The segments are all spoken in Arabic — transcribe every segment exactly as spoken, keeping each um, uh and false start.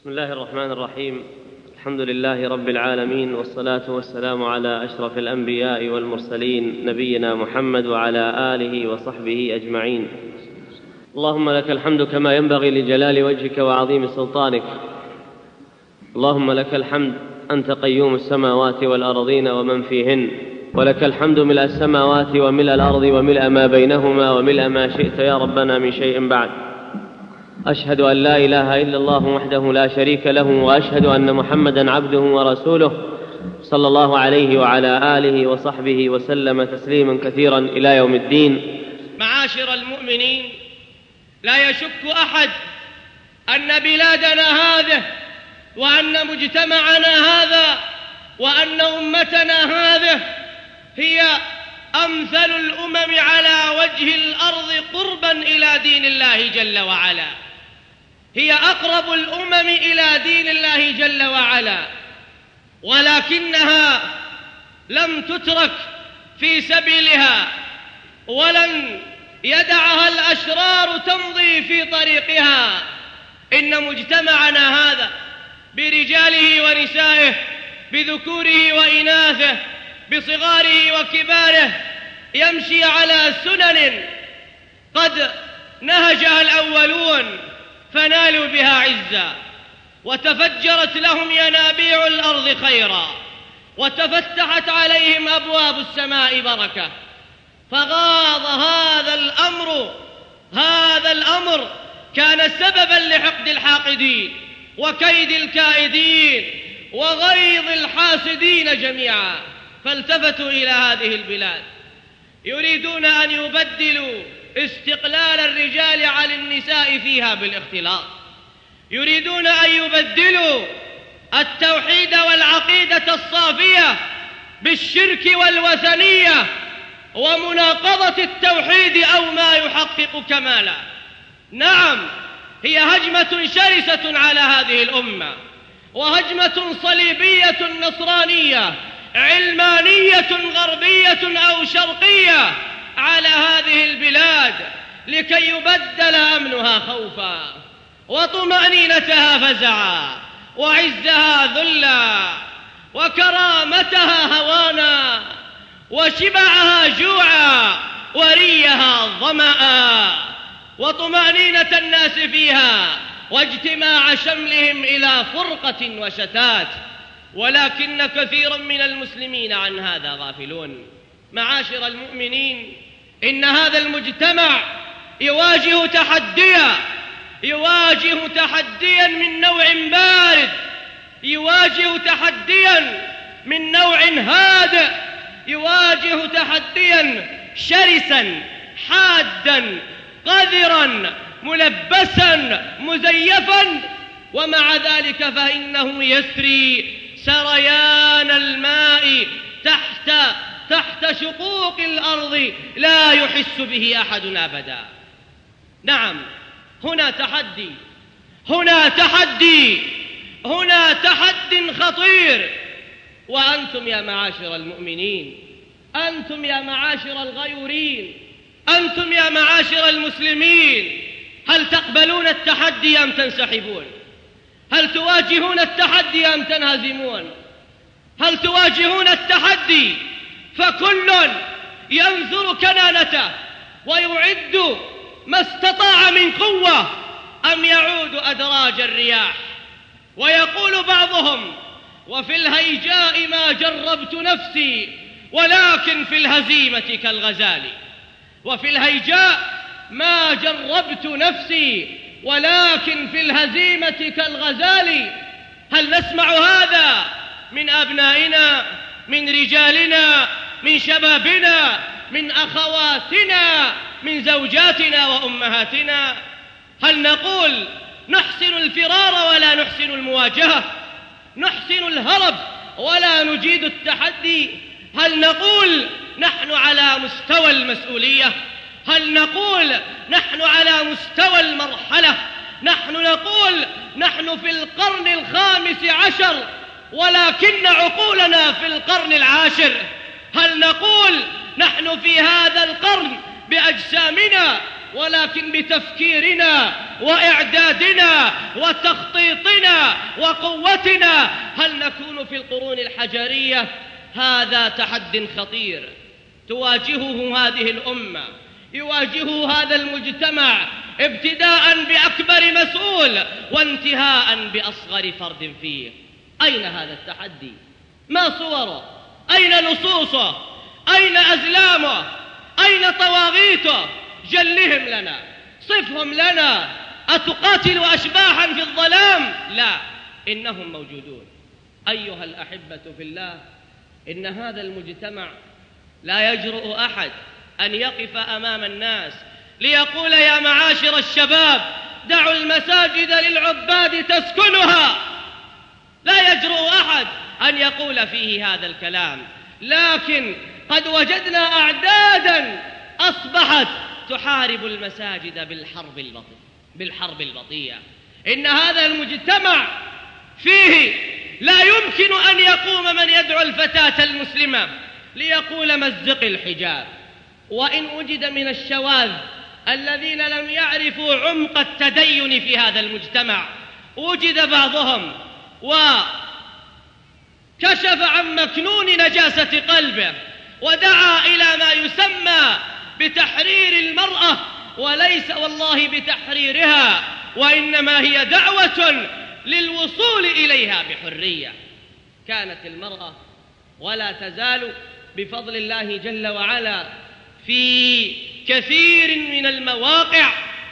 بسم الله الرحمن الرحيم. الحمد لله رب العالمين، والصلاة والسلام على أشرف الأنبياء والمرسلين نبينا محمد وعلى آله وصحبه أجمعين. اللهم لك الحمد كما ينبغي لجلال وجهك وعظيم سلطانك. اللهم لك الحمد أنت قيوم السماوات والأرضين ومن فيهن، ولك الحمد ملء السماوات وملء الأرض وملء ما بينهما وملء ما شئت يا ربنا من شيء بعد. أشهد أن لا إله إلا الله وحده لا شريك له، وأشهد أن محمدًا عبده ورسوله صلى الله عليه وعلى آله وصحبه وسلم تسليمًا كثيرًا إلى يوم الدين. معاشر المؤمنين، لا يشك أحد أن بلادنا هذه وأن مجتمعنا هذا وأن أمتنا هذه هي أمثل الأمم على وجه الأرض قرباً إلى دين الله جل وعلا، هي أقرب الأمم إلى دين الله جل وعلا، ولكنها لم تترك في سبيلها، ولن يدعها الأشرار تمضي في طريقها. إن مجتمعنا هذا برجاله ونسائه، بذكوره وإناثه، بصغاره وكباره، يمشي على سنن قد نهجها الأولون فنالوا بها عزا، وتفجرت لهم ينابيع الأرض خيرا، وتفتحت عليهم أبواب السماء بركة. فغاض هذا الأمر هذا الأمر كان سببا لحقد الحاقدين وكيد الكائدين وغيظ الحاسدين جميعا، فالتفتوا إلى هذه البلاد يريدون أن يبدلوا استقلال الرجال عن النساء فيها بالاختلاط، يريدون أن يبدلوا التوحيد والعقيدة الصافية بالشرك والوثنية ومناقضة التوحيد أو ما يحقق كمالا. نعم، هي هجمة شرسة على هذه الأمة، وهجمة صليبية نصرانية علمانية غربية أو شرقية على هذه البلاد، لكي يبدل أمنها خوفا، وطمأنينتها فزعا، وعزها ذلا، وكرامتها هوانا، وشبعها جوعا، وريها ظمأ، وطمأنينة الناس فيها، واجتماع شملهم إلى فرقة وشتات. ولكن كثيرا من المسلمين عن هذا غافلون. معاشر المؤمنين، إن هذا المجتمع يواجه تحديا يواجه تحديا من نوع بارد، يواجه تحديا من نوع هادئ، يواجه تحديا شرسا حادا قذرا ملبسا مزيفا، ومع ذلك فإنه يسري سريان الماء تحت تحت شقوق الأرض لا يحس به أحد أبدا. نعم، هنا تحدي هنا تحدي هنا تحد خطير. وأنتم يا معاشر المؤمنين، أنتم يا معاشر الغيورين، أنتم يا معاشر المسلمين، هل تقبلون التحدي أم تنسحبون؟ هل تواجهون التحدي أم تنهزمون؟ هل تواجهون التحدي فكل ينثر كنانته ويعد ما استطاع من قوة، أم يعود أدراج الرياح؟ ويقول بعضهم: وفي الهيجاء ما جربت نفسي، ولكن في الهزيمة كالغزال. وفي الهيجاء ما جربت نفسي، ولكن في الهزيمة كالغزال. هل نسمع هذا من أبنائنا، من رجالنا، من شبابنا، من أخواتنا، من زوجاتنا وأمهاتنا؟ هل نقول نحسن الفرار ولا نحسن المواجهة، نحسن الهرب ولا نجيد التحدي؟ هل نقول نحن على مستوى المسؤولية؟ هل نقول نحن على مستوى المرحلة؟ نحن نقول نحن في القرن الخامس عشر، ولكن عقولنا في القرن العاشر. هل نقول نحن في هذا القرن بأجسامنا، ولكن بتفكيرنا وإعدادنا وتخطيطنا قوتنا هل نكون في القرون الحجرية؟ هذا تحد خطير تواجهه هذه الأمة، يواجهه هذا المجتمع، ابتداء بأكبر مسؤول وانتهاء بأصغر فرد فيه. أين هذا التحدي؟ ما صوره؟ أين نصوصه؟ أين أزلامه؟ أين طواغيته؟ جلهم لنا، صفهم لنا. أتقاتل أشباحا في الظلام؟ لا، إنهم موجودون. أيها الأحبة في الله، إن هذا المجتمع لا يجرؤ أحد أن يقف أمام الناس ليقول يا معاشر الشباب دعوا المساجد للعباد تسكنها. لا يجرؤ أحد أن يقول فيه هذا الكلام، لكن قد وجدنا أعدادا أصبحت تحارب المساجد بالحرب البطيئة بالحرب البطيئة. إن هذا المجتمع فيه لا يمكن أن يقوم من يدعو الفتاة المسلمة ليقول مزق الحجاب، وإن وجد من الشواذ الذين لم يعرفوا عمق التدين في هذا المجتمع، وجد بعضهم وكشف عن مكنون نجاسة قلبه ودعا إلى ما يسمى بتحرير المرأة، وليس والله بتحريرها، وإنما هي دعوة للوصول إليها بحرية. كانت المرأة ولا تزال بفضل الله جل وعلا في كثير من المواقع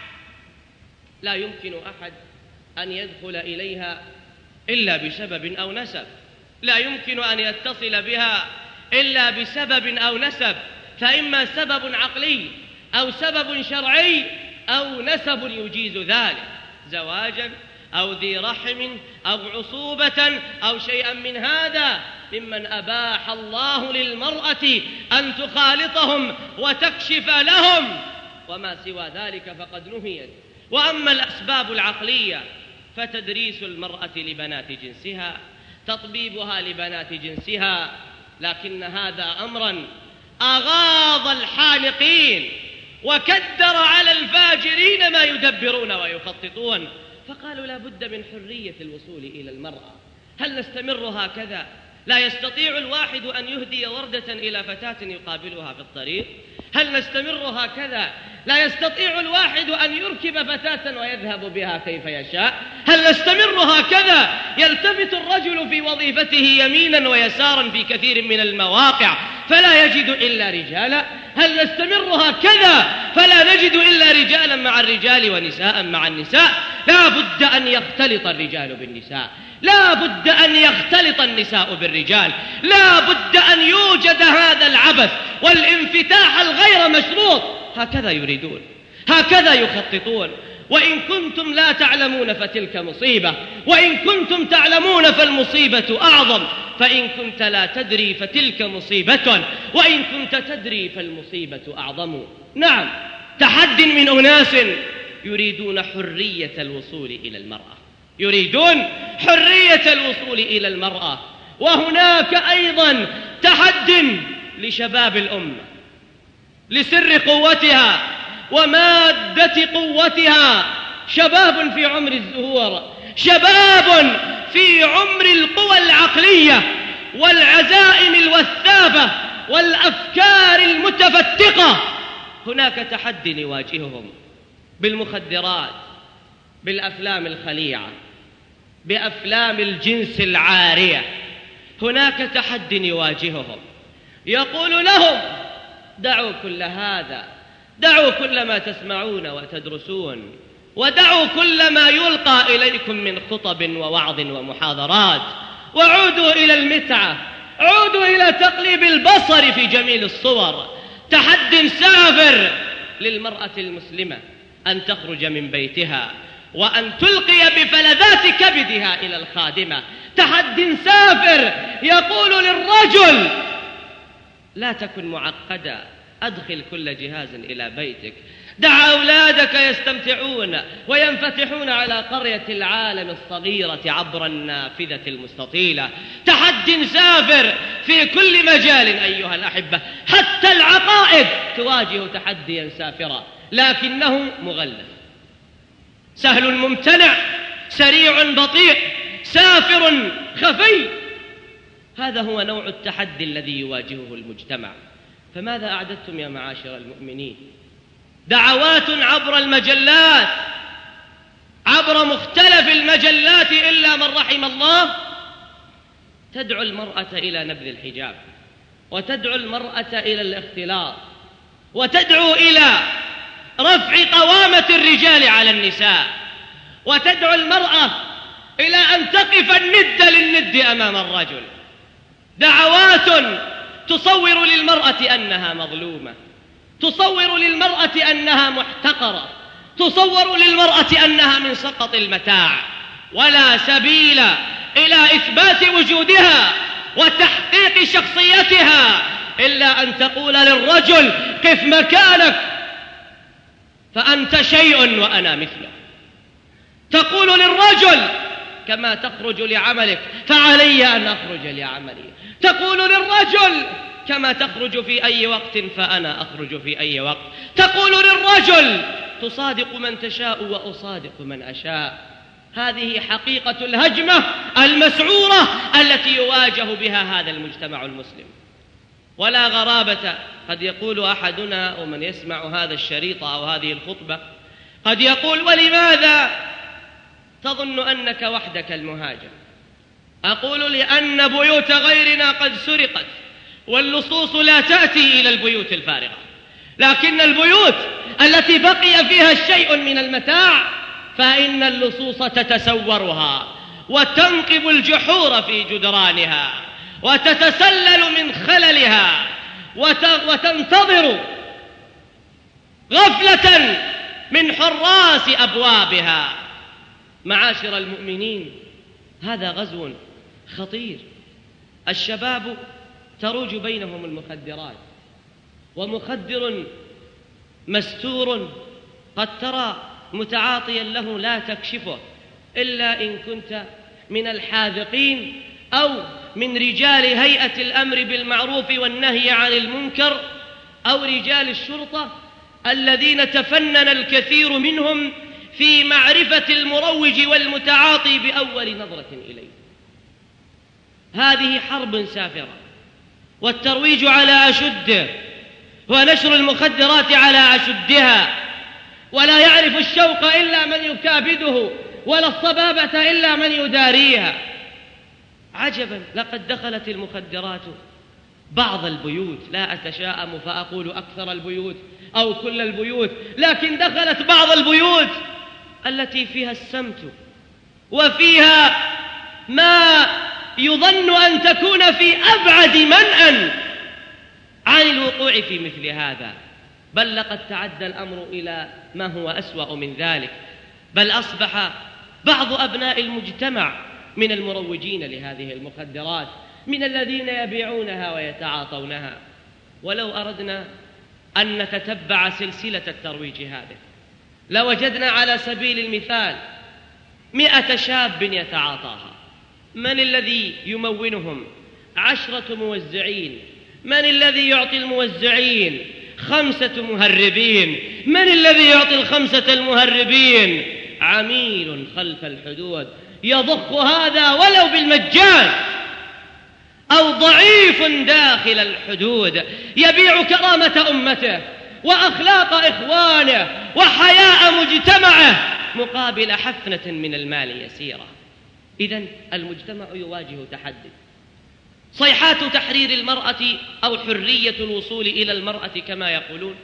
لا يمكن أحد أن يدخل إليها إلا بسبب أو نسب، لا يمكن أن يتصل بها إلا بسبب أو نسب، فإما سبب عقلي أو سبب شرعي أو نسب يجيز ذلك، زواجا أو ذي رحم أو عصوبة أو شيئا من هذا ممن أباح الله للمرأة أن تخالطهم وتكشف لهم، وما سوى ذلك فقد نهيت. وأما الأسباب العقلية فتدريس المرأة لبنات جنسها، تطبيبها لبنات جنسها، لكن هذا أمرا أغاض الحالقين وكدر على الفاجرين ما يدبرون ويخططون، فقالوا لا بد من حرية الوصول إلى المرأة. هل نستمر هكذا؟ لا يستطيع الواحد أن يهدي وردة إلى فتاة يقابلها في الطريق؟ هل نستمر هكذا؟ لا يستطيع الواحد أن يركب فتاة ويذهب بها كيف يشاء؟ هل نستمر هكذا؟ يلتفت الرجل في وظيفته يمينا ويسارا في كثير من المواقع فلا يجد إلا رجالا؟ هل نستمر هكذا فلا نجد إلا رجالا مع الرجال ونساء مع النساء؟ لا بد أن يختلط الرجال بالنساء، لا بد أن يختلط النساء بالرجال، لا بد أن يوجد هذا العبث والانفتاح الغير مشروط. هكذا يريدون، هكذا يخططون. وإن كنتم لا تعلمون فتلك مصيبة، وإن كنتم تعلمون فالمصيبة أعظم، فإن كنت لا تدري فتلك مصيبة، وإن كنت تدري فالمصيبة أعظم. نعم، تحد من أناس يريدون حرية الوصول إلى المرأة، يريدون حرية الوصول إلى المرأة. وهناك أيضا تحد لشباب الأمة، لسر قوتها ومادة قوتها، شباب في عمر الزهور، شباب في عمر القوى العقلية والعزائم الوثابة والأفكار المتفتقة. هناك تحد يواجههم بالمخدرات، بالأفلام الخليعة، بأفلام الجنس العارية. هناك تحد يواجههم يقول لهم دعوا كل هذا، دعوا كل ما تسمعون وتدرسون، ودعوا كل ما يلقى إليكم من خطب ووعظ ومحاضرات، وعودوا إلى المتعة، عودوا إلى تقليب البصر في جميل الصور. تحد سافر للمرأة المسلمة أن تخرج من بيتها وأن تلقي بفلذات كبدها إلى الخادمة. تحد سافر يقول للرجل لا تكن معقدا، أدخل كل جهاز إلى بيتك، دع أولادك يستمتعون وينفتحون على قرية العالم الصغيرة عبر النافذة المستطيلة. تحد سافر في كل مجال أيها الأحبة، حتى العقائد تواجه تحديا سافرا، لكنه مغلف، سهل ممتنع، سريع بطيء، سافر خفي. هذا هو نوع التحدي الذي يواجهه المجتمع. فماذا أعددتم يا معاشر المؤمنين؟ دعوات عبر المجلات، عبر مختلف المجلات إلا من رحم الله، تدعو المرأة إلى نبذ الحجاب، وتدعو المرأة إلى الاختلاط، وتدعو إلى رفع قوامة الرجال على النساء، وتدعو المرأة إلى أن تقف الند للند أمام الرجل. دعوات تصور للمرأة أنها مظلومة، تصور للمرأة أنها محتقرة، تصور للمرأة أنها من سقط المتاع، ولا سبيل إلى إثبات وجودها وتحقيق شخصيتها إلا أن تقول للرجل قف مكانك فأنت شيء وأنا مثله. تقول للرجل كما تخرج لعملك فعلي أن أخرج لعملي. تقول للرجل كما تخرج في أي وقت فأنا أخرج في أي وقت. تقول للرجل تصادق من تشاء وأصادق من أشاء. هذه حقيقة الهجمة المسعورة التي يواجه بها هذا المجتمع المسلم. ولا غرابة، قد يقول أحدنا ومن يسمع هذا الشريط أو هذه الخطبة قد يقول ولماذا تظن أنك وحدك المهاجم؟ أقول لأن بيوت غيرنا قد سرقت، واللصوص لا تأتي إلى البيوت الفارغة، لكن البيوت التي بقي فيها شيء من المتاع فإن اللصوص تتسورها وتنقب الجحور في جدرانها وتتسلل من خللها وتنتظر غفلة من حراس أبوابها. معاشر المؤمنين، هذا غزو خطير. الشباب تروج بينهم المخدرات، ومخدر مستور قد ترى متعاطيا له لا تكشفه إلا إن كنت من الحاذقين أو من رجال هيئة الأمر بالمعروف والنهي عن المنكر أو رجال الشرطة الذين تفنن الكثير منهم في معرفة المروج والمتعاطي بأول نظرة إليه. هذه حرب سافرة، والترويج على أشده ونشر المخدرات على أشدها، ولا يعرف الشوق إلا من يكابده ولا الصبابة إلا من يداريها. عجبا، لقد دخلت المخدرات بعض البيوت، لا أتشاءم فأقول أكثر البيوت أو كل البيوت، لكن دخلت بعض البيوت التي فيها السمت وفيها ما يظن أن تكون في أبعد منأى عن الوقوع في مثل هذا. بل لقد تعدى الأمر إلى ما هو أسوأ من ذلك، بل أصبح بعض أبناء المجتمع من المروجين لهذه المخدرات، من الذين يبيعونها ويتعاطونها. ولو أردنا أن نتتبع سلسلة الترويج هذه لوجدنا على سبيل المثال مئة شاب يتعاطاها. من الذي يمونهم؟ عشرة موزعين. من الذي يعطي الموزعين؟ خمسة مهربين. من الذي يعطي الخمسة المهربين؟ عميل خلف الحدود يضخ هذا ولو بالمجان، أو ضعيف داخل الحدود يبيع كرامة أمته وأخلاق إخوانه وحياء مجتمعه مقابل حفنة من المال يسيرة. إذن المجتمع يواجه تحدي. صيحات تحرير المرأة أو حرية الوصول إلى المرأة كما يقولون،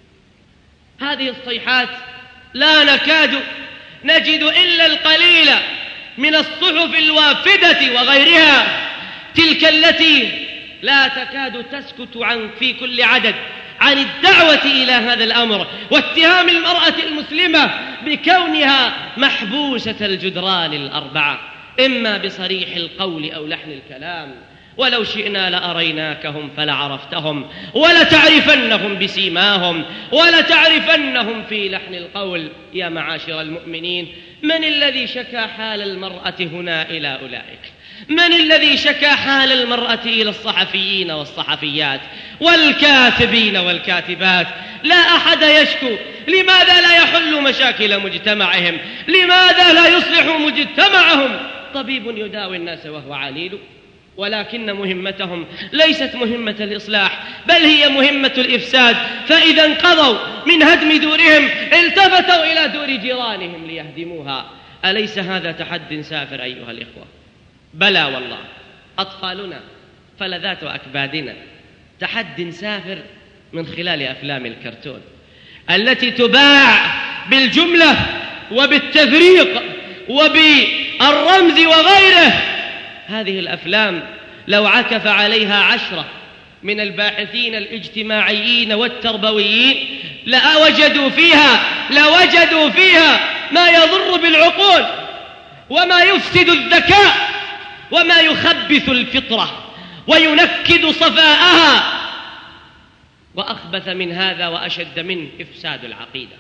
هذه الصيحات لا نكاد نجد إلا القليل من الصحف الوافدة وغيرها، تلك التي لا تكاد تسكت عن في كل عدد عن الدعوة إلى هذا الأمر واتهام المرأة المسلمة بكونها محبوسة الجدران الأربعة، إما بصريح القول أو لحن الكلام. ولو شئنا لأريناكهم فلعرفتهم ولتعرفنهم بسيماهم ولتعرفنهم في لحن القول. يا معاشر المؤمنين، من الذي شكى حال المرأة هنا إلى أولئك؟ من الذي شكى حال المرأة إلى الصحفيين والصحفيات والكاتبين والكاتبات؟ لا أحد يشكو. لماذا لا يحل مشاكل مجتمعهم؟ لماذا لا يصلح مجتمعهم؟ طبيب يداوي الناس وهو عليل، ولكن مهمتهم ليست مهمة الإصلاح، بل هي مهمة الإفساد. فإذا انقضوا من هدم دورهم التفتوا إلى دور جيرانهم ليهدموها. أليس هذا تحد سافر أيها الإخوة؟ بلى والله. أطفالنا فلذات أكبادنا تحد سافر من خلال أفلام الكرتون التي تباع بالجملة وبالتفريق وبالرمز وغيره. هذه الأفلام لو عكف عليها عشرة من الباحثين الاجتماعيين والتربويين لوجدوا فيها لوجدوا فيها ما يضر بالعقول وما يفسد الذكاء وما يخبث الفطرة وينكد صفاءها. وأخبث من هذا وأشد منه إفساد العقيدة.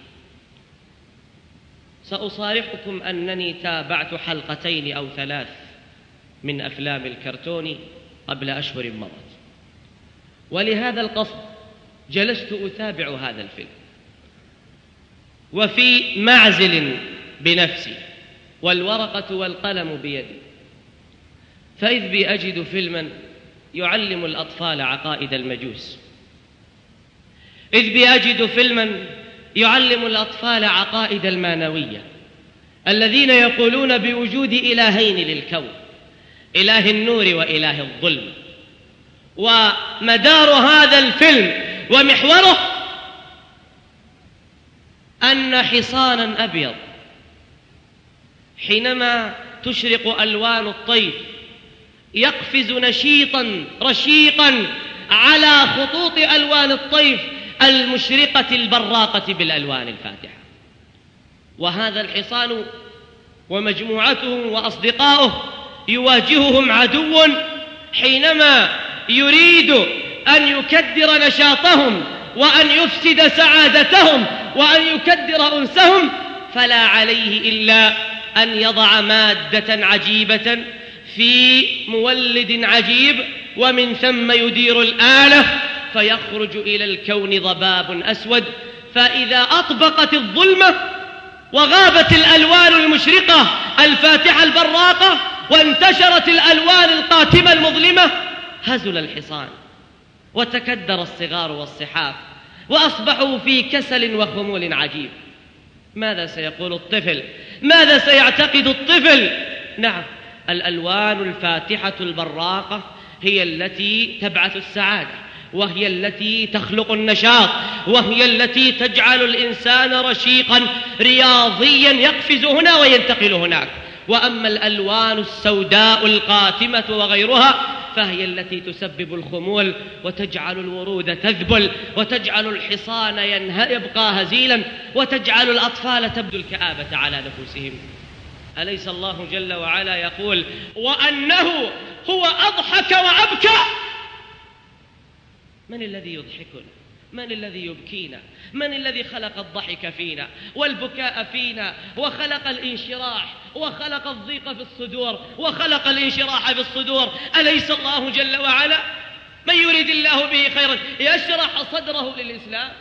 سأصارحكم أنني تابعت حلقتين أو ثلاث من أفلام الكرتون قبل أشهر مضت، ولهذا القصد جلست أتابع هذا الفيلم وفي معزل بنفسي والورقة والقلم بيدي، فإذ بي أجد فيلما يعلم الأطفال عقائد المجوس، إذ بي أجد فيلما يعلم الأطفال عقائد المانوية الذين يقولون بوجود إلهين للكون، إله النور وإله الظلم. ومدار هذا الفيلم ومحوره أن حصانا أبيض حينما تشرق ألوان الطيف يقفز نشيطا رشيقا على خطوط ألوان الطيف المشرقة البراقة بالألوان الفاتحة. وهذا الحصان ومجموعته وأصدقائه يواجههم عدو حينما يريد أن يكدر نشاطهم وأن يفسد سعادتهم وأن يكدر أنسهم، فلا عليه إلا أن يضع مادة عجيبة في مولد عجيب ومن ثم يدير الآلة فيخرج إلى الكون ضباب أسود. فإذا أطبقت الظلمة وغابت الألوان المشرقة الفاتحة البراقة وانتشرت الألوان القاتمة المظلمة هزل الحصان وتكدر الصغار والصحاف وأصبحوا في كسل وخمول عجيب. ماذا سيقول الطفل؟ ماذا سيعتقد الطفل؟ نعم، الألوان الفاتحة البراقة هي التي تبعث السعادة، وهي التي تخلق النشاط، وهي التي تجعل الإنسان رشيقا رياضيا يقفز هنا وينتقل هناك. وأما الألوان السوداء القاتمة وغيرها فهي التي تسبب الخمول وتجعل الورود تذبل وتجعل الحصان يبقى هزيلا وتجعل الأطفال تبدو الكآبة على نفوسهم. أليس الله جل وعلا يقول وأنه هو أضحك وأبكى؟ من الذي يضحكنا؟ من الذي يبكينا؟ من الذي خلق الضحك فينا والبكاء فينا وخلق الانشراح وخلق الضيق في الصدور وخلق الانشراح في الصدور؟ أليس الله جل وعلا؟ من يريد الله به خيرا يشرح صدره للإسلام.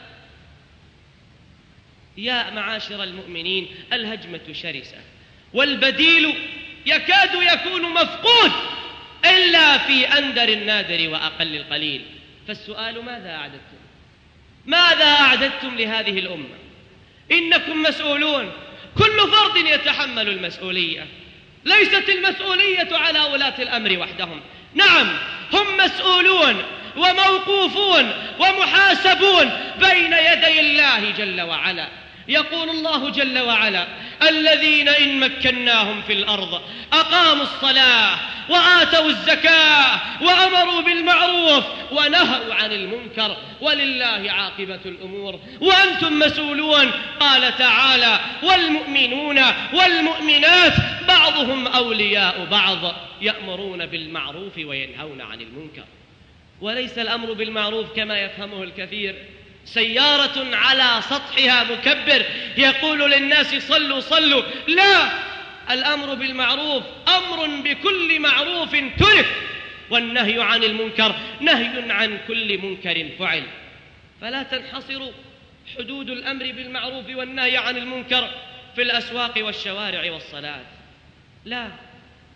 يا معاشر المؤمنين، الهجمة شرسة والبديل يكاد يكون مفقود إلا في أندر النادر وأقل القليل. فالسؤال ماذا أعددتم؟ ماذا أعددتم لهذه الأمة؟ إنكم مسؤولون، كل فرد يتحمل المسؤولية، ليست المسؤولية على ولاة الأمر وحدهم. نعم، هم مسؤولون وموقوفون ومحاسبون بين يدي الله جل وعلا. يقول الله جل وعلا الذين إن مكناهم في الأرض أقاموا الصلاة وآتوا الزكاة وأمروا بالمعروف ونهوا عن المنكر ولله عاقبة الأمور وأنتم مسؤولون. قال تعالى والمؤمنون والمؤمنات بعضهم أولياء بعض يأمرون بالمعروف وينهون عن المنكر. وليس الأمر بالمعروف كما يفهمه الكثير سيارة على سطحها مكبر يقول للناس صلوا صلوا. لا، الأمر بالمعروف أمر بكل معروف ترك، والنهي عن المنكر نهي عن كل منكر فعل. فلا تنحصر حدود الأمر بالمعروف والنهي عن المنكر في الأسواق والشوارع والصلاة، لا،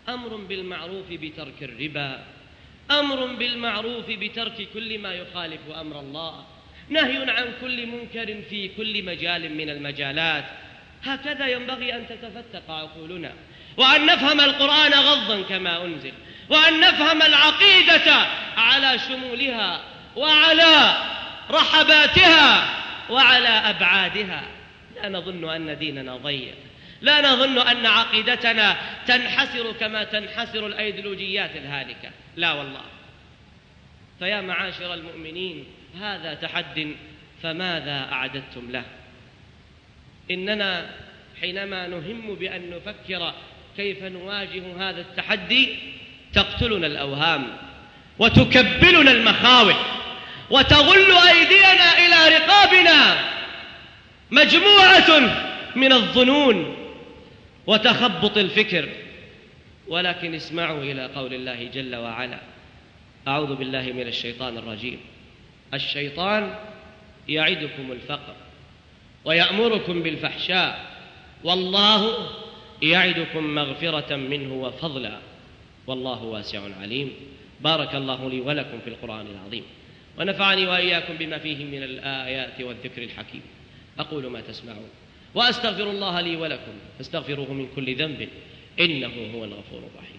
أمر بالمعروف بترك الربا، أمر بالمعروف بترك كل ما يخالف أمر الله، نهي عن كل منكر في كل مجال من المجالات. هكذا ينبغي أن تتفتق عقولنا، وأن نفهم القرآن غضا كما أنزل، وأن نفهم العقيدة على شمولها وعلى رحباتها وعلى أبعادها. لا نظن أن ديننا ضيق، لا نظن أن عقيدتنا تنحسر كما تنحسر الأيديولوجيات الهالكة، لا والله. فيا معاشر المؤمنين، هذا تحد، فماذا أعددتم له؟ إننا حينما نهم بأن نفكر كيف نواجه هذا التحدي تقتلنا الأوهام وتكبلنا المخاوف وتغل أيدينا إلى رقابنا مجموعة من الظنون وتخبط الفكر. ولكن اسمعوا إلى قول الله جل وعلا: أعوذ بالله من الشيطان الرجيم. الشيطان يعدكم الفقر ويأمركم بالفحشاء والله يعدكم مغفرة منه وفضلا والله واسع عليم. بارك الله لي ولكم في القرآن العظيم، ونفعني وإياكم بما فيه من الآيات والذكر الحكيم. أقول ما تسمعون وأستغفر الله لي ولكم فاستغفروه من كل ذنب إنه هو الغفور الرحيم.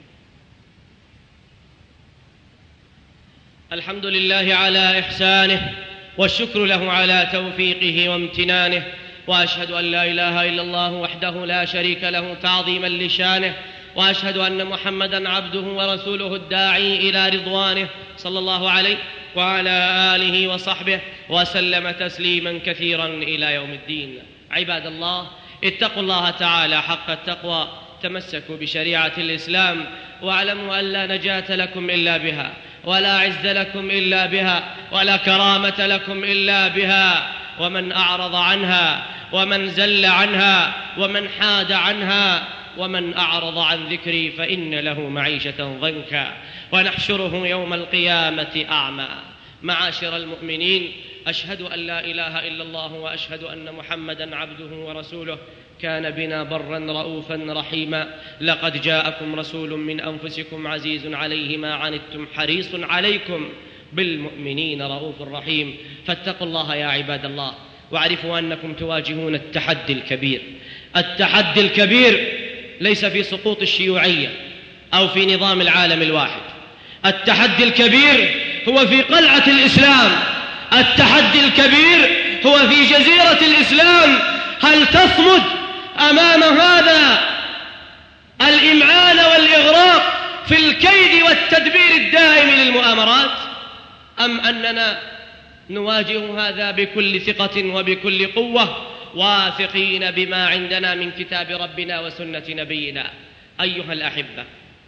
الحمد لله على إحسانه، والشكر له على توفيقه وامتنانه، وأشهد أن لا إله إلا الله وحده لا شريك له تعظيما لشانه، وأشهد أن محمدًا عبده ورسوله الداعي إلى رضوانه صلى الله عليه وعلى آله وصحبه وسلم تسليما كثيرا إلى يوم الدين. عباد الله، اتقوا الله تعالى حق التقوى، تمسكوا بشريعة الإسلام، واعلموا أن لا نجاة لكم إلا بها، ولا عز لكم إلا بها، ولا كرامة لكم إلا بها. ومن أعرض عنها ومن زل عنها ومن حاد عنها ومن أعرض عن ذكري فإن له معيشة ضنكا ونحشره يوم القيامة أعمى. معاشر المؤمنين، أشهد أن لا إله إلا الله وأشهد أن محمدًا عبده ورسوله. كان بنا برًا رؤوفًا رحيما. لقد جاءكم رسول من أنفسكم عزيز عليه ما عنتم حريص عليكم بالمؤمنين رؤوف رحيم. فاتقوا الله يا عباد الله، واعرفوا أنكم تواجهون التحدي الكبير. التحدي الكبير ليس في سقوط الشيوعية أو في نظام العالم الواحد، التحدي الكبير هو في قلعة الإسلام، التحدي الكبير هو في جزيرة الإسلام. هل تصمد أمام هذا الإمعان والإغراق في الكيد والتدبير الدائم للمؤامرات، أم أننا نواجه هذا بكل ثقة وبكل قوة، واثقين بما عندنا من كتاب ربنا وسنة نبينا؟ أيها الأحبة،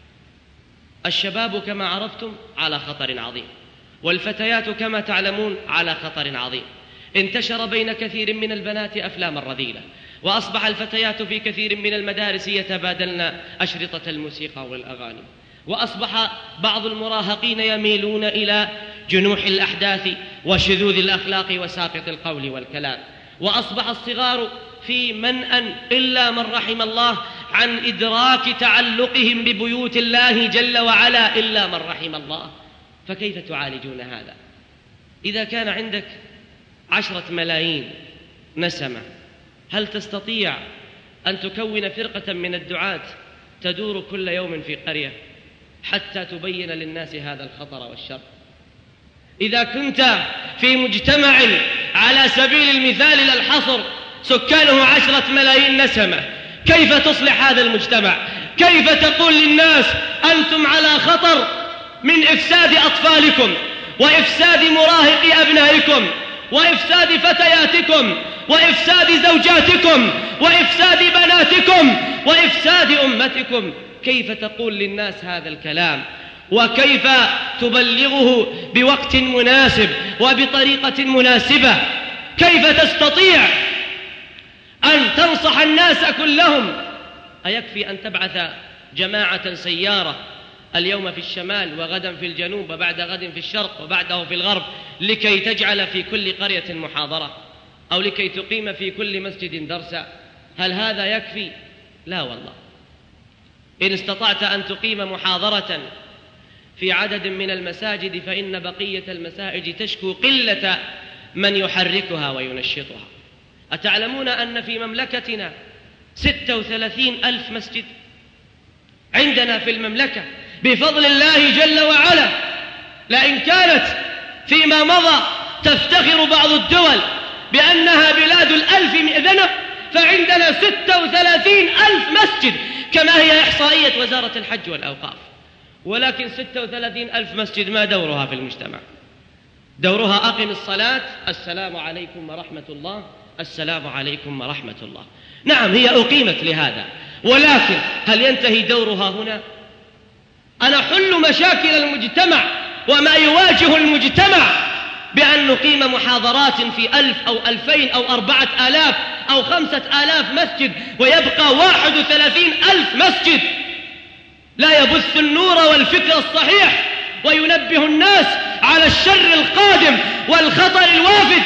الشباب كما عرفتم على خطر عظيم، والفتيات كما تعلمون على خطر عظيم. انتشر بين كثير من البنات أفلام الرذيلة، وأصبح الفتيات في كثير من المدارس يتبادلن أشرطة الموسيقى والأغاني، وأصبح بعض المراهقين يميلون إلى جنوح الأحداث وشذوذ الأخلاق وساقط القول والكلام، وأصبح الصغار في منأى إلا من رحم الله عن إدراك تعلقهم ببيوت الله جل وعلا إلا من رحم الله. فكيف تعالجون هذا؟ إذا كان عندك عشرة ملايين نسمة، هل تستطيع أن تكون فرقة من الدعاة تدور كل يوم في قرية حتى تبين للناس هذا الخطر والشر؟ إذا كنت في مجتمع على سبيل المثال لا الحصر سكانه عشرة ملايين نسمة، كيف تصلح هذا المجتمع؟ كيف تقول للناس أنتم على خطر من إفساد أطفالكم وإفساد مراهقي أبنائكم وإفساد فتياتكم وإفساد زوجاتكم وإفساد بناتكم وإفساد أمتكم؟ كيف تقول للناس هذا الكلام؟ وكيف تبلغه بوقت مناسب وبطريقة مناسبة؟ كيف تستطيع أن تنصح الناس كلهم؟ أيكفي أن تبعث جماعة سيارة اليوم في الشمال وغدا في الجنوب وبعد غد في الشرق وبعده في الغرب لكي تجعل في كل قرية محاضرة أو لكي تقيم في كل مسجد درسا؟ هل هذا يكفي؟ لا والله. إن استطعت أن تقيم محاضرة في عدد من المساجد فإن بقية المساجد تشكو قلة من يحركها وينشطها. أتعلمون أن في مملكتنا ستة وثلاثين ألف مسجد؟ عندنا في المملكة بفضل الله جل وعلا، لئن كانت فيما مضى تفتخر بعض الدول بأنها بلاد الألف مئذنة، فعندنا ستة وثلاثين ألف مسجد كما هي إحصائية وزارة الحج والأوقاف. ولكن ستة وثلاثين ألف مسجد ما دورها في المجتمع؟ دورها أقم الصلاة، السلام عليكم ورحمة الله، السلام عليكم ورحمة الله. نعم هي أقيمت لهذا، ولكن هل ينتهي دورها هنا؟ أنا حل مشاكل المجتمع وما يواجه المجتمع بأن نقيم محاضرات في ألف أو ألفين أو أربعة آلاف أو خمسة آلاف مسجد، ويبقى واحد وثلاثين ألف مسجد لا يبث النور والفكر الصحيح وينبه الناس على الشر القادم والخطر الوافد.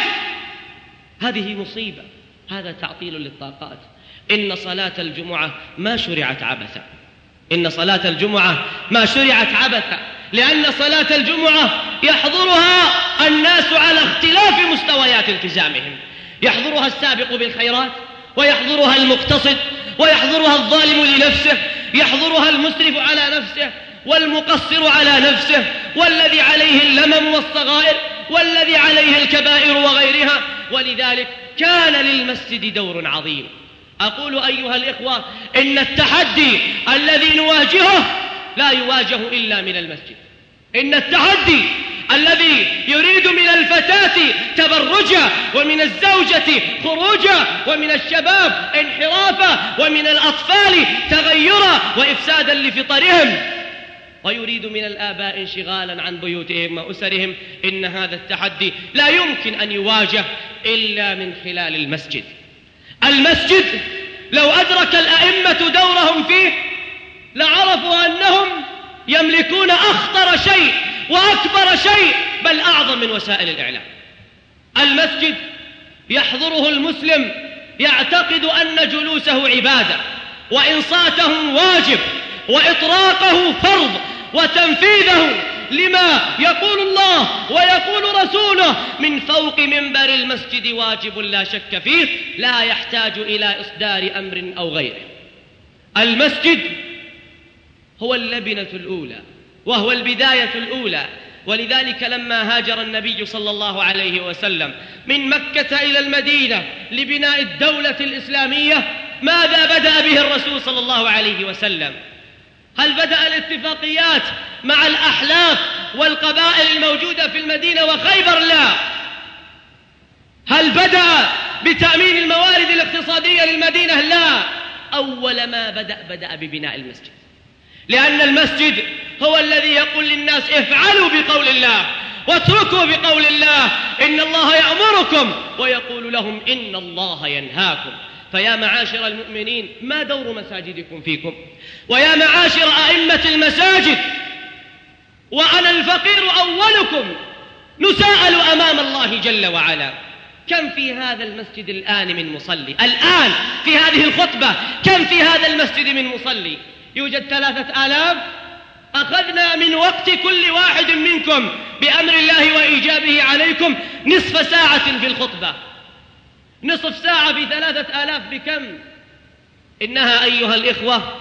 هذه مصيبة، هذا تعطيل للطاقات. إن صلاة الجمعة ما شرعت عبثا، إن صلاة الجمعة ما شرعت عبثا، لأن صلاة الجمعة يحضرها الناس على اختلاف مستويات التزامهم، يحضرها السابق بالخيرات، ويحضرها المقتصد، ويحضرها الظالم لنفسه، يحضرها المسرف على نفسه، والمقصر على نفسه، والذي عليه اللمم والصغائر، والذي عليه الكبائر وغيرها. ولذلك كان للمسجد دور عظيم. أقول أيها الإخوة إن التحدي الذي نواجهه لا يواجه إلا من المسجد. إن التحدي الذي يريد من الفتاة تبرجا، ومن الزوجة خروجا، ومن الشباب انحرافا، ومن الأطفال تغيرا وإفسادا لفطرهم، ويريد من الآباء انشغالا عن بيوتهم وأسرهم، إن هذا التحدي لا يمكن أن يواجه إلا من خلال المسجد. المسجد لو أدرك الأئمة دورهم فيه لعرفوا أنهم يملكون أخطر شيء وأكبر شيء، بل أعظم من وسائل الإعلام. المسجد يحضره المسلم يعتقد أن جلوسه عبادة، وإنصاته واجب، وإطراقه فرض، وتنفيذه لما يقول الله ويقول رسوله من فوق منبر المسجد واجب لا شك فيه، لا يحتاج إلى إصدار أمر أو غيره. المسجد هو اللبنة الأولى وهو البداية الأولى. ولذلك لما هاجر النبي صلى الله عليه وسلم من مكة إلى المدينة لبناء الدولة الإسلامية، ماذا بدأ به الرسول صلى الله عليه وسلم؟ هل بدأ الاتفاقيات مع الأحلاف والقبائل الموجودة في المدينة وخيبر؟ لا. هل بدأ بتأمين الموارد الاقتصادية للمدينة؟ لا. أول ما بدأ بدأ ببناء المسجد، لأن المسجد هو الذي يقول للناس افعلوا بقول الله واتركوا بقول الله، إن الله يأمركم، ويقول لهم إن الله ينهاكم. فيا معاشر المؤمنين، ما دور مساجدكم فيكم؟ ويا معاشر أئمة المساجد، وأنا الفقير أولكم، نسأل أمام الله جل وعلا كم في هذا المسجد الآن من مصلي؟ الآن في هذه الخطبة كم في هذا المسجد من مصلي؟ يوجد ثلاثة آلاف. أخذنا من وقت كل واحد منكم بأمر الله وإيجابه عليكم نصف ساعة في الخطبة. نصف ساعة في ثلاثة آلاف بكم؟ إنها أيها الإخوة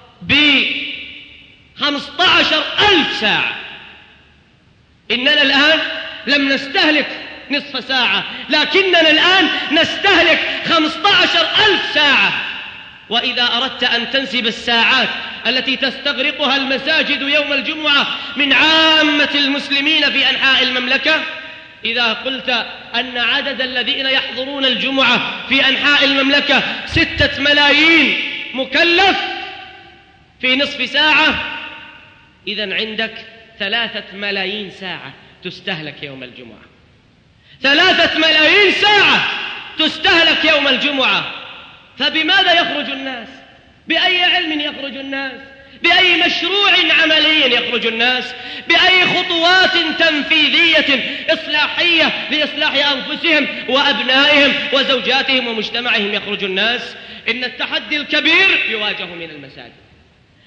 بخمسة عشر ألف ساعة. إننا الآن لم نستهلك نصف ساعة، لكننا الآن نستهلك خمسة عشر ألف ساعة. وإذا أردت أن تنسب الساعات التي تستغرقها المساجد يوم الجمعة من عامة المسلمين في أنحاء المملكة، إذا قلت أن عدد الذين يحضرون الجمعة في أنحاء المملكة ستة ملايين مكلف في نصف ساعة، إذن عندك ثلاثة ملايين ساعة تستهلك يوم الجمعة. ثلاثة ملايين ساعة تستهلك يوم الجمعة. فبماذا يخرج الناس؟ بأي علم يخرج الناس؟ بأي مشروع عملي يخرج الناس؟ بأي خطوات تنفيذية إصلاحية لإصلاح أنفسهم وأبنائهم وزوجاتهم ومجتمعهم يخرج الناس؟ إن التحدي الكبير يواجه من المساجد.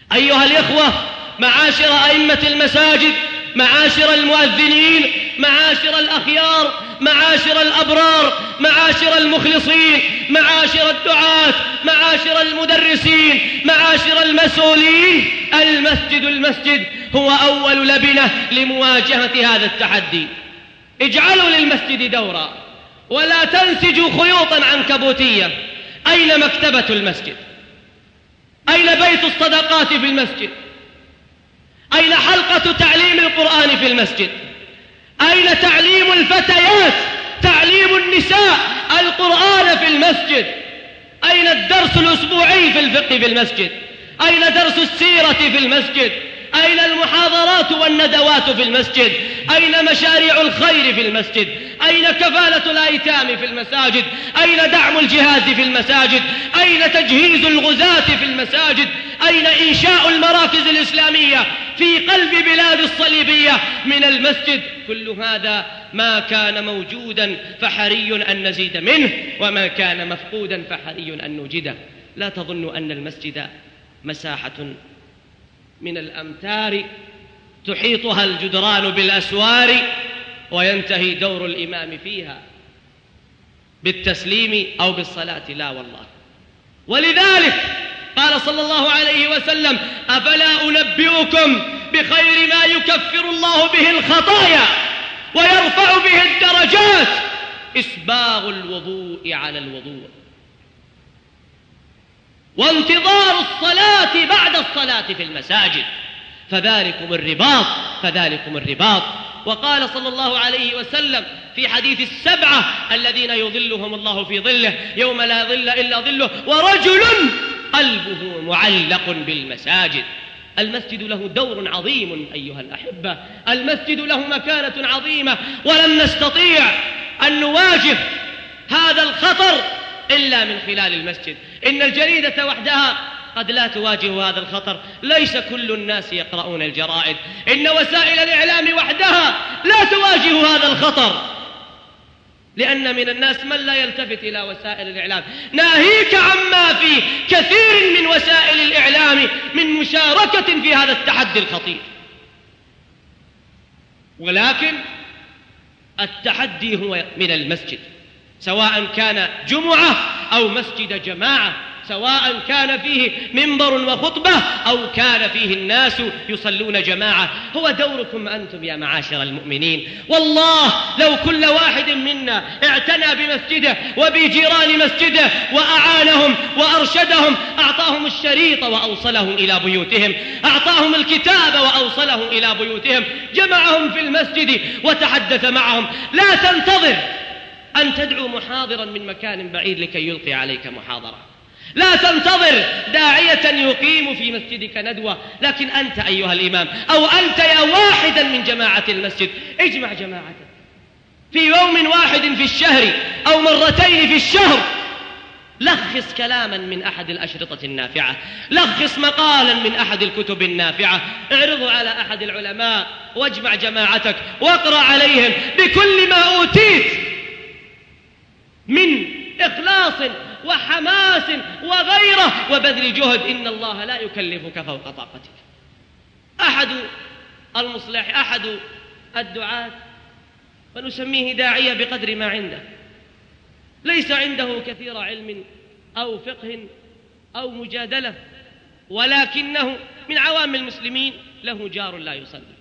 أيها الإخوة، معاشر أئمة المساجد، معاشر المؤذنين، معاشر الأخيار، معاشر الأبرار، معاشر المخلصين، معاشر الدعاة، معاشر المدرسين، معاشر المسؤولين، المسجد المسجد هو أول لبنة لمواجهة هذا التحدي. اجعلوا للمسجد دورا ولا تنسجوا خيوطا عنكبوتية. أين مكتبة المسجد؟ أين بيت الصدقات في المسجد؟ أين حلقة تعليم القرآن في المسجد؟ أين تعليم الفتيات، تعليم النساء القرآن في المسجد؟ أين الدرس الأسبوعي في الفقه في المسجد؟ أين درس السيرة في المسجد؟ أين المحاضرات والندوات في المسجد؟ أين مشاريع الخير في المسجد؟ أين كفالة الأيتام في المساجد؟ أين دعم الجهاد في المساجد؟ أين تجهيز الغزاة في المساجد؟ أين إنشاء المراكز الإسلامية في قلب بلاد الصليبية من المسجد؟ كل هذا ما كان موجودا فحري أن نزيد منه، وما كان مفقودا فحري أن نوجده. لا تظنوا أن المسجد مساحة من الأمتار تحيطها الجدران بالأسوار وينتهي دور الإمام فيها بالتسليم أو بالصلاة، لا والله. ولذلك قال صلى الله عليه وسلم: أفلا أنبئكم بخير ما يكفر الله به الخطايا ويرفع به الدرجات؟ إسباغ الوضوء على الوضوء، وانتظار الصلاة بعد الصلاة في المساجد، فذلكم الرباط فذلكم الرباط. وقال صلى الله عليه وسلم في حديث السبعة الذين يظلهم الله في ظله يوم لا ظل إلا ظله: ورجل قلبه معلق بالمساجد. المسجد له دور عظيم أيها الأحبة، المسجد له مكانة عظيمة، ولن نستطيع أن نواجه هذا الخطر إلا من خلال المسجد. إن الجريدة وحدها قد لا تواجه هذا الخطر، ليس كل الناس يقرؤون الجرائد. إن وسائل الإعلام وحدها لا تواجه هذا الخطر، لأن من الناس من لا يلتفت إلى وسائل الإعلام، ناهيك عما في كثير من وسائل الإعلام من مشاركة في هذا التحدي الخطير. ولكن التحدي هو من المسجد، سواء كان جمعة أو مسجد جماعة، سواء كان فيه منبر وخطبة أو كان فيه الناس يصلون جماعة. هو دوركم أنتم يا معاشر المؤمنين. والله لو كل واحد منا اعتنى بمسجده وبجيران مسجده وأعانهم وأرشدهم، أعطاهم الشريط وأوصلهم إلى بيوتهم، أعطاهم الكتاب وأوصلهم إلى بيوتهم، جمعهم في المسجد وتحدث معهم. لا تنتظر أن تدعو محاضرا من مكان بعيد لكي يلقي عليك محاضرة، لا تنتظر داعية يقيم في مسجدك ندوة، لكن أنت أيها الإمام أو أنت يا واحدا من جماعة المسجد، اجمع جماعتك في يوم واحد في الشهر أو مرتين في الشهر، لخص كلاما من أحد الأشرطة النافعة، لخص مقالا من أحد الكتب النافعة، اعرضه على أحد العلماء، واجمع جماعتك واقرأ عليهم بكل ما أوتيت من إخلاص وحماس وغيره وبذل جهد. إن الله لا يكلفك فوق طاقتك. أحد المصلح أحد الدعاة، ونسميه داعية بقدر ما عنده، ليس عنده كثير علم أو فقه أو مجادلة، ولكنه من عوام المسلمين، له جار لا يصلي،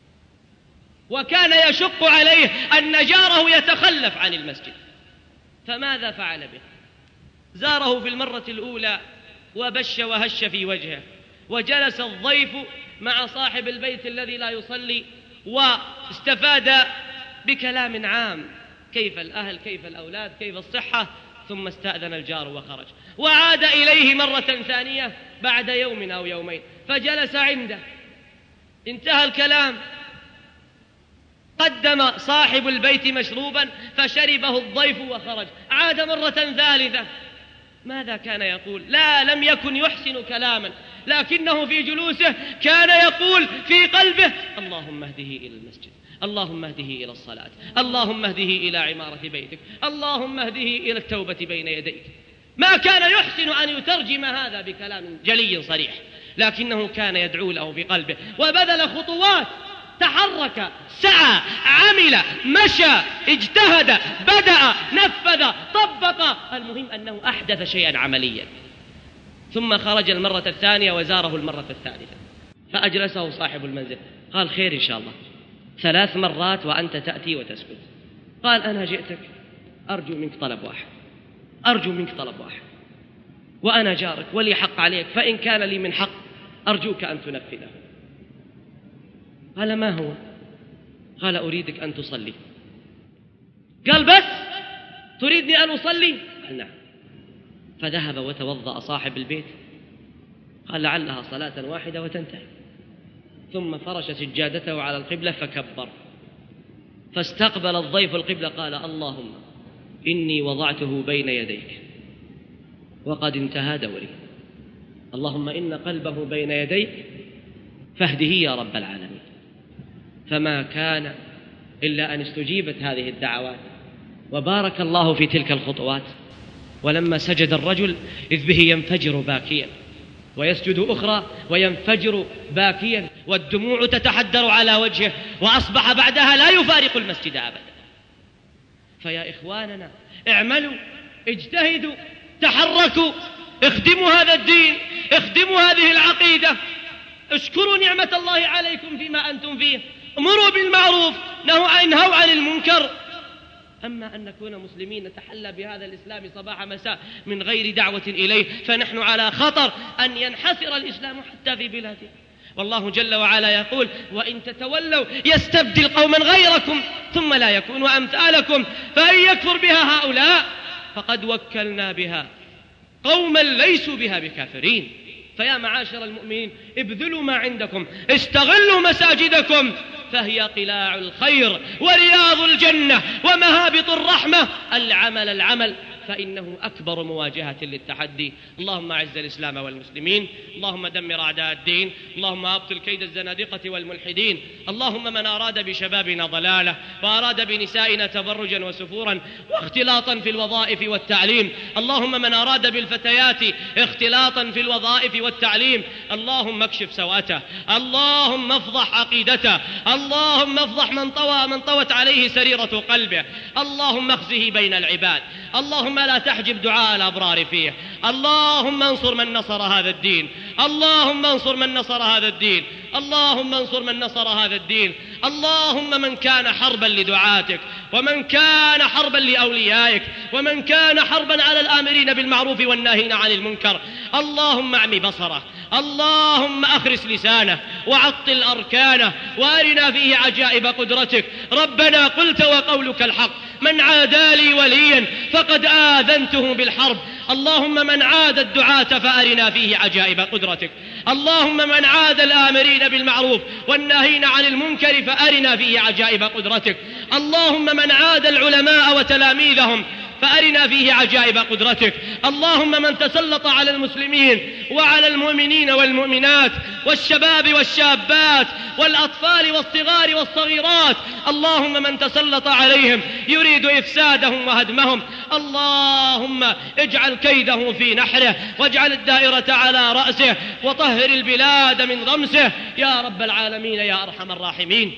وكان يشق عليه أن جاره يتخلف عن المسجد. فماذا فعل به؟ زاره في المرة الأولى وبش وهش في وجهه، وجلس الضيف مع صاحب البيت الذي لا يصلي واستفاد بكلام عام: كيف الأهل، كيف الأولاد، كيف الصحة. ثم استأذن الجار وخرج، وعاد إليه مرة ثانية بعد يوم أو يومين فجلس عنده، انتهى الكلام، قدم صاحب البيت مشروبا فشربه الضيف وخرج، عاد مرة ثالثة. ماذا كان يقول؟ لا، لم يكن يحسن كلاما، لكنه في جلوسه كان يقول في قلبه: اللهم اهده إلى المسجد، اللهم اهده إلى الصلاة، اللهم اهده إلى عمارة بيتك، اللهم اهده إلى التوبة بين يديك. ما كان يحسن أن يترجم هذا بكلام جلي صريح، لكنه كان يدعو له بقلبه وبذل خطوات، تحرك، سعى، عمل، مشى، اجتهد، بدأ، نفذ، طبق، المهم أنه أحدث شيئا عمليا. ثم خرج المرة الثانية وزاره المرة الثالثة، فأجلسه صاحب المنزل قال: خير إن شاء الله، ثلاث مرات وأنت تأتي وتسكت. قال: أنا جئتك أرجو منك طلب واحد، أرجو منك طلب واحد، وأنا جارك ولي حق عليك، فإن كان لي من حق أرجوك أن تنفذه. قال: ما هو؟ قال: أريدك أن تصلي. قال: بس تريدني أن أصلي؟ قال: نعم. فذهب وتوضأ صاحب البيت، قال: لعلها صلاة واحدة وتنتهي. ثم فرش سجادته على القبلة فكبر، فاستقبل الضيف القبلة، قال: اللهم إني وضعته بين يديك وقد انتهى دوري، اللهم إن قلبه بين يديك فاهده يا رب العالمين. فما كان إلا أن استجيبت هذه الدعوات، وبارك الله في تلك الخطوات. ولما سجد الرجل إذ به ينفجر باكيا، ويسجد أخرى وينفجر باكيا، والدموع تتحدر على وجهه، وأصبح بعدها لا يفارق المسجد أبدا. فيا إخواننا، اعملوا، اجتهدوا، تحركوا، اخدموا هذا الدين، اخدموا هذه العقيدة، اشكروا نعمة الله عليكم فيما أنتم فيه، امروا بالمعروف، نهوا عن المنكر. أما أن نكون مسلمين نتحلى بهذا الإسلام صباح مساء من غير دعوة إليه، فنحن على خطر أن ينحسر الإسلام حتى في بلاده. والله جل وعلا يقول: وإن تتولوا يستبدل قوما غيركم ثم لا يكونوا أمثالكم، فإن يكفر بها هؤلاء فقد وكلنا بها قوما ليسوا بها بكافرين. فيا معاشر المؤمنين، ابذلوا ما عندكم، استغلوا مساجدكم، فهي قلاع الخير ورياض الجنة ومهابط الرحمة. العمل العمل فإنه أكبر مواجهة للتحدي. اللهم أعز الإسلام والمسلمين، اللهم دمر أعداء الدين، اللهم أبطل كيد الزنادقة والملحدين. اللهم من أراد بشبابنا ضلالة وأراد بنسائنا تبرجا وسفورا واختلاطا في الوظائف والتعليم، اللهم من أراد بالفتيات اختلاطا في الوظائف والتعليم، اللهم اكشف سوءته، اللهم افضح عقيدته، اللهم افضح من طوى من طوت عليه سريرة قلبه، اللهم اخزه بين العباد، اللهم لا تحجب دعاء الأبرار فيه، اللهم انصر من نصر هذا الدين، اللهم انصر من نصر هذا الدين، اللهم انصر من نصر هذا الدين. اللهم من كان حربا لدعاتك، ومن كان حربا لأوليائك، ومن كان حربا على الآمرين بالمعروف والناهين عن المنكر، اللهم اعمي بصره، اللهم أخرس لسانه وعطل أركانه، وأرنا فيه عجائب قدرتك. ربنا قلت وقولك الحق: من عادى لي وليا فقد آذنته بالحرب. اللهم من عاد الدعاة فأرنا فيه عجائب قدرتك. اللهم من عاد الآمرين بالمعروف والناهين عن المنكر فأرنا فيه عجائب قدرتك. اللهم من عاد العلماء وتلاميذهم فأرنا فيه عجائب قدرتك. اللهم من تسلط على المسلمين وعلى المؤمنين والمؤمنات والشباب والشابات والأطفال والصغار والصغيرات، اللهم من تسلط عليهم يريد إفسادهم وهدمهم، اللهم اجعل كيده في نحره، واجعل الدائرة على رأسه، وطهر البلاد من ضمسه يا رب العالمين يا أرحم الراحمين.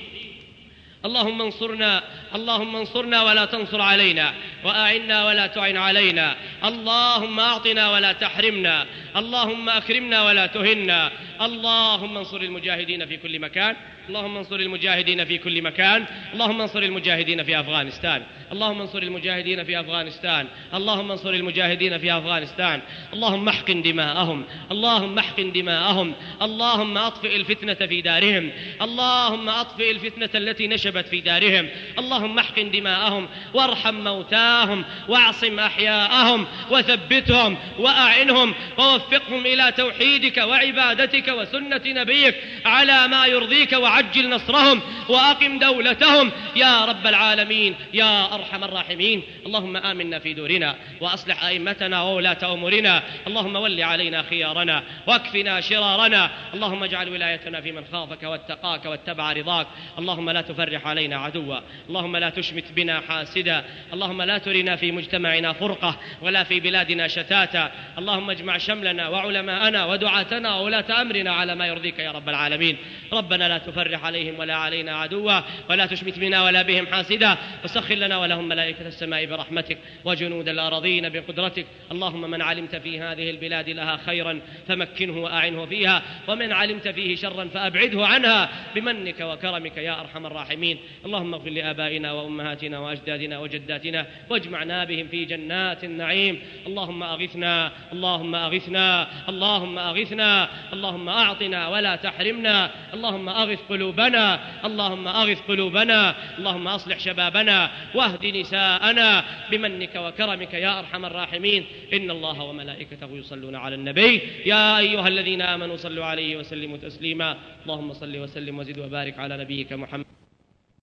اللهم انصرنا، اللهم انصرنا ولا تنصر علينا، وأعنا ولا تعن علينا، اللهم أعطنا ولا تحرمنا، اللهم أكرمنا ولا تهنا. اللهم انصر المجاهدين في كل مكان، اللهم انصر المجاهدين في كل مكان، اللهم انصر المجاهدين في أفغانستان، اللهم انصر المجاهدين في أفغانستان، اللهم انصر المجاهدين في أفغانستان، اللهم احقن دماءهم، اللهم احقن دماءهم، اللهم أطفئ الفتنة في دارهم، اللهم أطفئ الفتنة التي نشبت في دارهم، اللهم احقن دماءهم وارحم موتاهم واعصم أحياءهم وثبتهم وأعنهم ووفقهم إلى توحيدك وعبادتك وسنة نبيك على ما يرضيك، وعجل نصرهم وأقم دولتهم يا رب العالمين يا أرحم الراحمين. اللهم آمنا في دورنا وأصلح أئمتنا وولاة أمورنا. اللهم ول علينا خيارنا واكفنا شرارنا. اللهم اجعل ولايتنا في من خافك واتقاك واتبع رضاك. اللهم لا تفرح علينا عدوا. اللهم لا تشمت بنا حاسدا. اللهم لا ترنا في مجتمعنا فرقة ولا في بلادنا شتاتا. اللهم اجمع شملنا وعلماءنا ودعاتنا وولاة أمرنا على ما يرضيك يا رب العالمين. ربنا لا تفرح عليهم ولا علينا عدوا ولا تشمت بنا ولا بهم حاسدا. وسخر لنا ولهم ملائكة السماء برحمتك وجنود الأراضين بقدرتك. اللهم من علمت في هذه البلاد لها خيرا فمكنه وأعنه فيها، ومن علمت فيه شرا فأبعده عنها بمنك وكرمك يا أرحم الراحمين. اللهم اغفر لآبائنا وأمهاتنا وأجدادنا وجداتنا واجمعنا بهم في جنات النعيم. اللهم أغثنا اللهم أغثنا اللهم أغثنا اللهم أعطنا ولا تحرمنا. اللهم أغث قلوبنا اللهم أغث قلوبنا. اللهم أصلح شبابنا واهد نساءنا بمنك وكرمك يا أرحم الراحمين. إن الله وملائكته يصلون على النبي يا أيها الذين آمنوا صلوا عليه وسلموا تسليما. اللهم صل وسلم وزد وبارك على نبيك محمد.